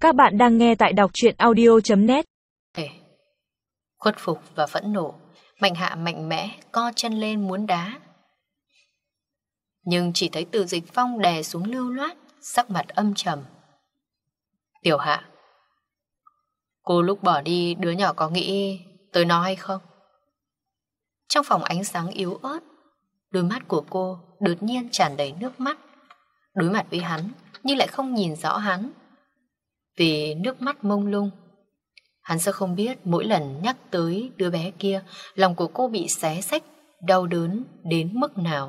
Các bạn đang nghe tại đọc truyện audio.net. Khuất phục và phẫn nộ, Mạnh Hạ mạnh mẽ co chân lên muốn đá. Nhưng chỉ thấy Từ Dịch Phong đè xuống lưu loát, sắc mặt âm trầm. Tiểu Hạ, cô lúc bỏ đi đứa nhỏ có nghĩ tới nó hay không? Trong phòng ánh sáng yếu ớt, đôi mắt của cô đột nhiên tràn đầy nước mắt. Đối mặt với hắn nhưng lại không nhìn rõ hắn, vì nước mắt mông lung. Hắn sẽ không biết mỗi lần nhắc tới đứa bé kia, lòng của cô bị xé xách, đau đớn đến mức nào.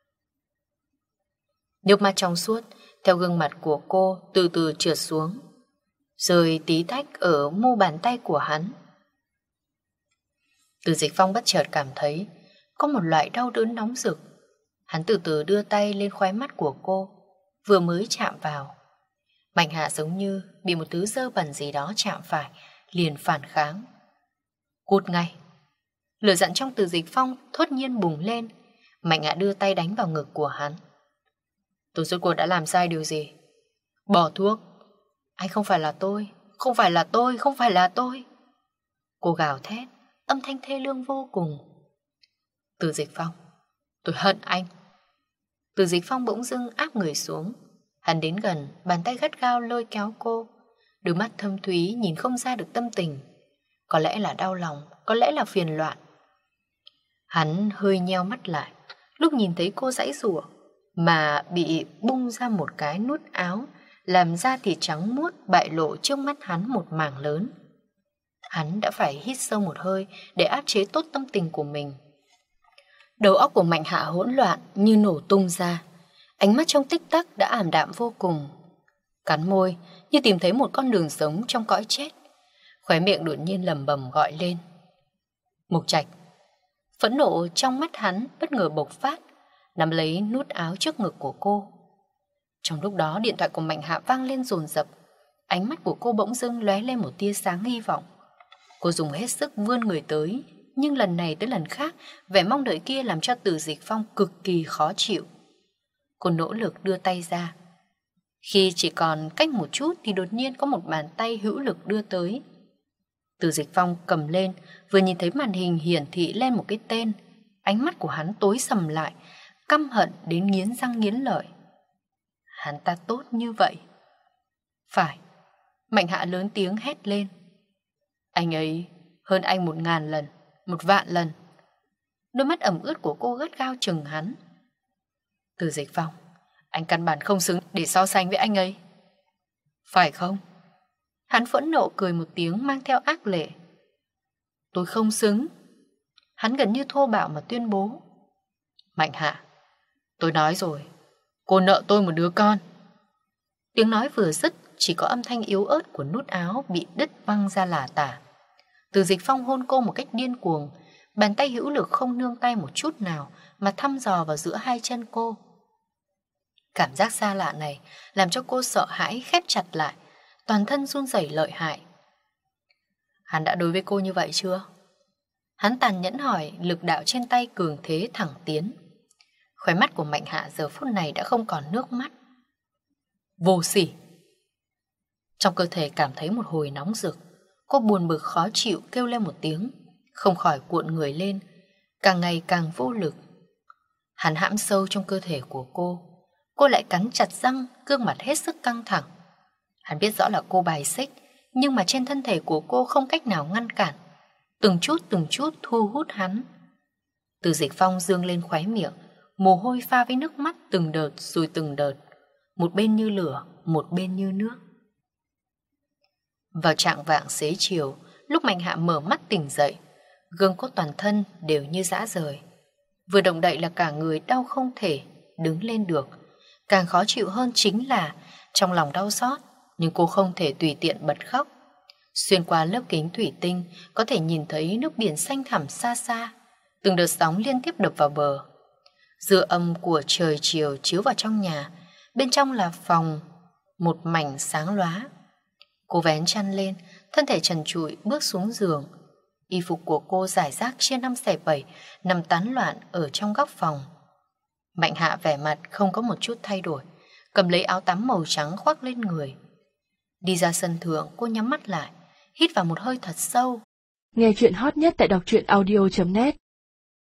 Nước mắt trong suốt theo gương mặt của cô từ từ trượt xuống, rơi tí tách ở mu bàn tay của hắn. Từ Dịch Phong bất chợt cảm thấy có một loại đau đớn nóng rực. Hắn từ từ đưa tay lên khóe mắt của cô, vừa mới chạm vào. Mạnh Hạ giống như bị một thứ dơ bẩn gì đó chạm phải, liền phản kháng. Cút ngay! Lửa giận trong Từ Dịch Phong thốt nhiên bùng lên. Mạnh Hạ đưa tay đánh vào ngực của hắn. Tôi rốt cuộc đã làm sai điều gì? Bỏ thuốc! Anh không phải là tôi, không phải là tôi, không phải là tôi! Cô gào thét, âm thanh thê lương vô cùng. Từ Dịch Phong, tôi hận anh! Từ Dịch Phong bỗng dưng áp người xuống. Hắn đến gần, bàn tay gắt gao lôi kéo cô. Đôi mắt thâm thúy nhìn không ra được tâm tình. Có lẽ là đau lòng, có lẽ là phiền loạn. Hắn hơi nheo mắt lại, lúc nhìn thấy cô giãy giụa mà bị bung ra một cái nút áo, làm da thịt trắng muốt bại lộ trước mắt hắn một mảng lớn. Hắn đã phải hít sâu một hơi để áp chế tốt tâm tình của mình. Đầu óc của Mạnh Hạ hỗn loạn như nổ tung ra. Ánh mắt trong tích tắc đã ảm đạm vô cùng. Cắn môi như tìm thấy một con đường sống trong cõi chết. Khóe miệng đột nhiên lẩm bẩm gọi lên. Mục Trạch! Phẫn nộ trong mắt hắn bất ngờ bộc phát, nắm lấy nút áo trước ngực của cô. Trong lúc đó điện thoại của Mạnh Hạ vang lên dồn dập. Ánh mắt của cô bỗng dưng lóe lên một tia sáng hy vọng. Cô dùng hết sức vươn người tới, nhưng lần này tới lần khác, vẻ mong đợi kia làm cho Từ Dịch Phong cực kỳ khó chịu. Cô nỗ lực đưa tay ra. Khi chỉ còn cách một chút thì đột nhiên có một bàn tay hữu lực đưa tới. Từ Dịch Phong cầm lên, vừa nhìn thấy màn hình hiển thị lên một cái tên. Ánh mắt của hắn tối sầm lại, căm hận đến nghiến răng nghiến lợi. Hắn ta tốt như vậy? Phải. Mạnh Hạ lớn tiếng hét lên. Anh ấy hơn anh 1000 lần, 1.000.000 lần. Đôi mắt ẩm ướt của cô gắt gao chừng hắn. Từ Dịch Phong, anh căn bản không xứng để so sánh với anh ấy. Phải không? Hắn phẫn nộ cười một tiếng mang theo ác lệ. Tôi không xứng. Hắn gần như thô bạo mà tuyên bố. Mạnh Hạ, tôi nói rồi, cô nợ tôi một đứa con. Tiếng nói vừa dứt, chỉ có âm thanh yếu ớt của nút áo bị đứt văng ra lả tả. Từ Dịch Phong hôn cô một cách điên cuồng, bàn tay hữu lực không nương tay một chút nào mà thăm dò vào giữa hai chân cô. Cảm giác xa lạ này làm cho cô sợ hãi khép chặt lại, toàn thân run rẩy lợi hại. Hắn đã đối với cô như vậy chưa? Hắn tàn nhẫn hỏi, lực đạo trên tay cường thế thẳng tiến. Khóe mắt của Mạnh Hạ giờ phút này đã không còn nước mắt. Vô sỉ! Trong cơ thể cảm thấy một hồi nóng rực. Cô buồn bực khó chịu kêu lên một tiếng, không khỏi cuộn người lên, càng ngày càng vô lực. Hắn hãm sâu trong cơ thể của cô lại cắn chặt răng, gương mặt hết sức căng thẳng. Hắn biết rõ là cô bài xích, nhưng mà trên thân thể của cô không cách nào ngăn cản, từng chút thu hút hắn. Từ Dịch Phong dương lên khóe miệng, mồ hôi pha với nước mắt từng đợt rồi từng đợt, một bên như lửa, một bên như nước. Vào trạng vạng xế chiều, lúc Mạnh Hạ mở mắt tỉnh dậy, gương cốt toàn thân đều như rã rời. Vừa động đậy là cả người đau không thể đứng lên được. Càng khó chịu hơn chính là trong lòng đau xót, nhưng cô không thể tùy tiện bật khóc. Xuyên qua lớp kính thủy tinh, có thể nhìn thấy nước biển xanh thẳm xa xa, từng đợt sóng liên tiếp đập vào bờ. Dư âm của trời chiều chiếu vào trong nhà, bên trong là phòng, một mảnh sáng lóa. Cô vén chăn lên, thân thể trần trụi bước xuống giường. Y phục của cô rải rác chia 5 xẻ 7, nằm tán loạn ở trong góc phòng. Mạnh Hạ vẻ mặt không có một chút thay đổi, cầm lấy áo tắm màu trắng khoác lên người. Đi ra sân thượng, cô nhắm mắt lại, hít vào một hơi thật sâu. Nghe chuyện hot nhất tại đọc truyện audio.net